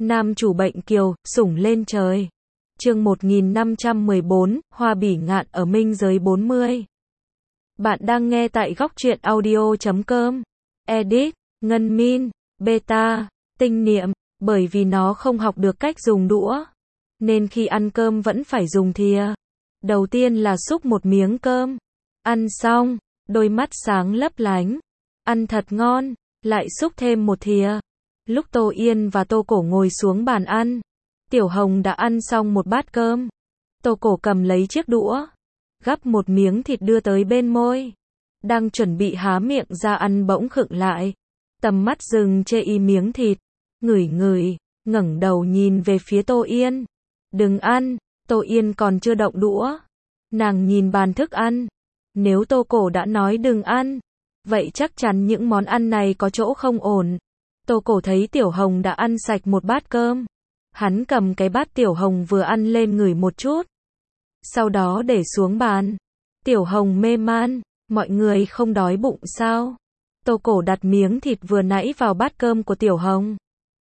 Nam chủ bệnh kiều, sủng lên trời. Chương 1514, Hoa bỉ ngạn ở minh giới 40. Bạn đang nghe tại góc truyện audio.com. Edit, Ngân Min, Beta, Tinh Niệm, bởi vì nó không học được cách dùng đũa, nên khi ăn cơm vẫn phải dùng thìa. Đầu tiên là xúc một miếng cơm. Ăn xong, đôi mắt sáng lấp lánh. Ăn thật ngon, lại xúc thêm một thìa. Lúc Tô Yên và Tô Cổ ngồi xuống bàn ăn, Tiểu Hồng đã ăn xong một bát cơm. Tô Cổ cầm lấy chiếc đũa, gắp một miếng thịt đưa tới bên môi. Đang chuẩn bị há miệng ra ăn bỗng khựng lại. Tầm mắt dừng chê y miếng thịt. Ngửi ngửi, ngẩng đầu nhìn về phía Tô Yên. Đừng ăn, Tô Yên còn chưa động đũa. Nàng nhìn bàn thức ăn. Nếu Tô Cổ đã nói đừng ăn, vậy chắc chắn những món ăn này có chỗ không ổn. Tô Cổ thấy Tiểu Hồng đã ăn sạch một bát cơm. Hắn cầm cái bát Tiểu Hồng vừa ăn lên ngửi một chút. Sau đó để xuống bàn. Tiểu Hồng mê man, mọi người không đói bụng sao? Tô Cổ đặt miếng thịt vừa nãy vào bát cơm của Tiểu Hồng.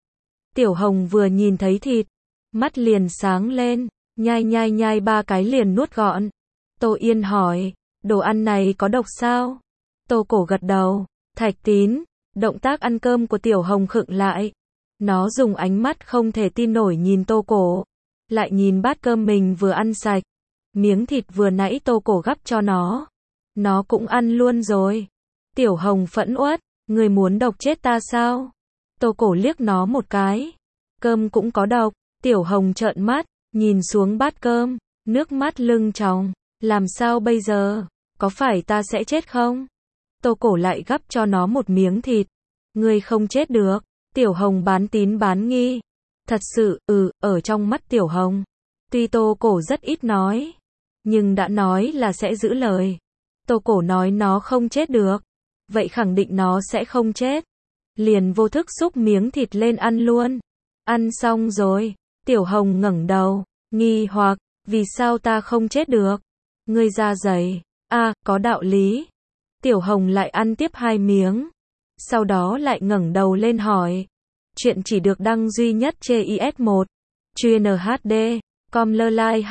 Tiểu Hồng vừa nhìn thấy thịt, mắt liền sáng lên, nhai nhai nhai ba cái liền nuốt gọn. Tô Yên hỏi, đồ ăn này có độc sao? Tô Cổ gật đầu, Thạch Tín. Động tác ăn cơm của Tiểu Hồng khựng lại. Nó dùng ánh mắt không thể tin nổi nhìn Tô Cổ. Lại nhìn bát cơm mình vừa ăn sạch. Miếng thịt vừa nãy Tô Cổ gắp cho nó. Nó cũng ăn luôn rồi. Tiểu Hồng phẫn uất, người muốn độc chết ta sao? Tô Cổ liếc nó một cái. Cơm cũng có độc. Tiểu Hồng trợn mắt, nhìn xuống bát cơm, nước mắt lưng tròng. Làm sao bây giờ? Có phải ta sẽ chết không? Tô Cổ lại gắp cho nó một miếng thịt. Ngươi không chết được. Tiểu Hồng bán tín bán nghi. Thật sự, ở trong mắt Tiểu Hồng. Tuy Tô Cổ rất ít nói, nhưng đã nói là sẽ giữ lời. Tô Cổ nói nó không chết được. Vậy khẳng định nó sẽ không chết. Liền vô thức xúc miếng thịt lên ăn luôn. Ăn xong rồi. Tiểu Hồng ngẩng đầu, nghi hoặc, vì sao ta không chết được? Ngươi da dày. Có đạo lý. Tiểu Hồng lại ăn tiếp 2 miếng. Sau đó lại ngẩng đầu lên hỏi. Chuyện chỉ được đăng duy nhất trên IS1. Chuyên HD. Com.Lơ-Lai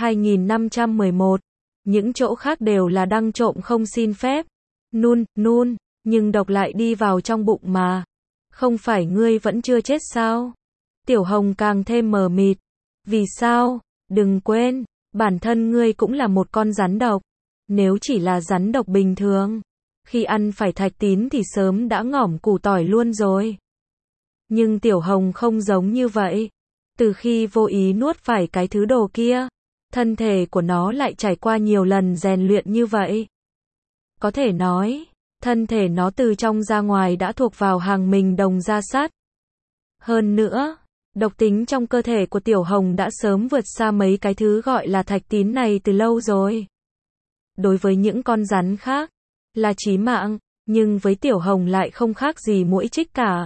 2511. Những chỗ khác đều là đăng trộm không xin phép. Nun, nhưng độc lại đi vào trong bụng mà. Không phải ngươi vẫn chưa chết sao? Tiểu Hồng càng thêm mờ mịt. Vì sao? Đừng quên, bản thân ngươi cũng là một con rắn độc. Nếu chỉ là rắn độc bình thường, khi ăn phải Thạch Tín thì sớm đã ngỏm củ tỏi luôn rồi. Nhưng Tiểu Hồng không giống như vậy. Từ khi vô ý nuốt phải cái thứ đồ kia, thân thể của nó lại trải qua nhiều lần rèn luyện như vậy. Có thể nói, thân thể nó từ trong ra ngoài đã thuộc vào hàng mình đồng da sắt. Hơn nữa, độc tính trong cơ thể của Tiểu Hồng đã sớm vượt xa mấy cái thứ gọi là Thạch Tín này từ lâu rồi. Đối với những con rắn khác, là chí mạng, nhưng với Tiểu Hồng lại không khác gì muỗi chích cả.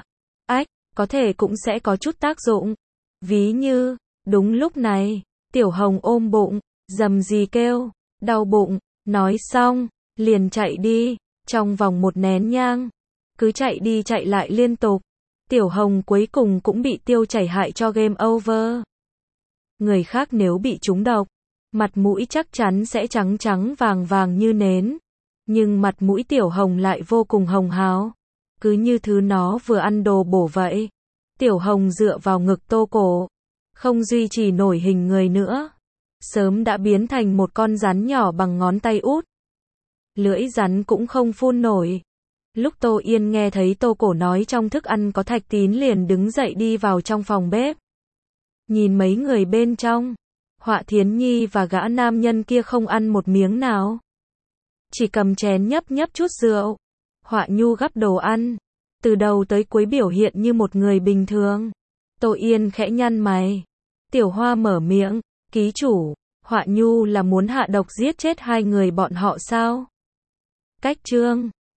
Có thể cũng sẽ có chút tác dụng. Ví như, đúng lúc này, Tiểu Hồng ôm bụng, rầm rì kêu, đau bụng, nói xong, liền chạy đi, trong vòng một nén nhang. Cứ chạy đi chạy lại liên tục. Tiểu Hồng cuối cùng cũng bị tiêu chảy hại cho game over. Người khác nếu bị trúng độc, mặt mũi chắc chắn sẽ trắng trắng vàng vàng như nến. Nhưng mặt mũi Tiểu Hồng lại vô cùng hồng hào. Cứ như thứ nó vừa ăn đồ bổ vậy. Tiểu Hồng dựa vào ngực Tô Cổ. Không duy trì nổi hình người nữa. Sớm đã biến thành một con rắn nhỏ bằng ngón tay út. Lưỡi rắn cũng không phun nổi. Lúc Tô Yên nghe thấy Tô Cổ nói trong thức ăn có Thạch Tín liền đứng dậy đi vào trong phòng bếp. Nhìn mấy người bên trong. Họa Thiến Nhi và gã nam nhân kia không ăn một miếng nào. Chỉ cầm chén nhấp nhấp chút rượu. Họa Nhu gắp đồ ăn. Từ đầu tới cuối biểu hiện như một người bình thường. Tô Yên khẽ nhăn mày. Tiểu Hoa mở miệng. Ký chủ, Họa Nhu là muốn hạ độc giết chết 2 người bọn họ sao? Cách chương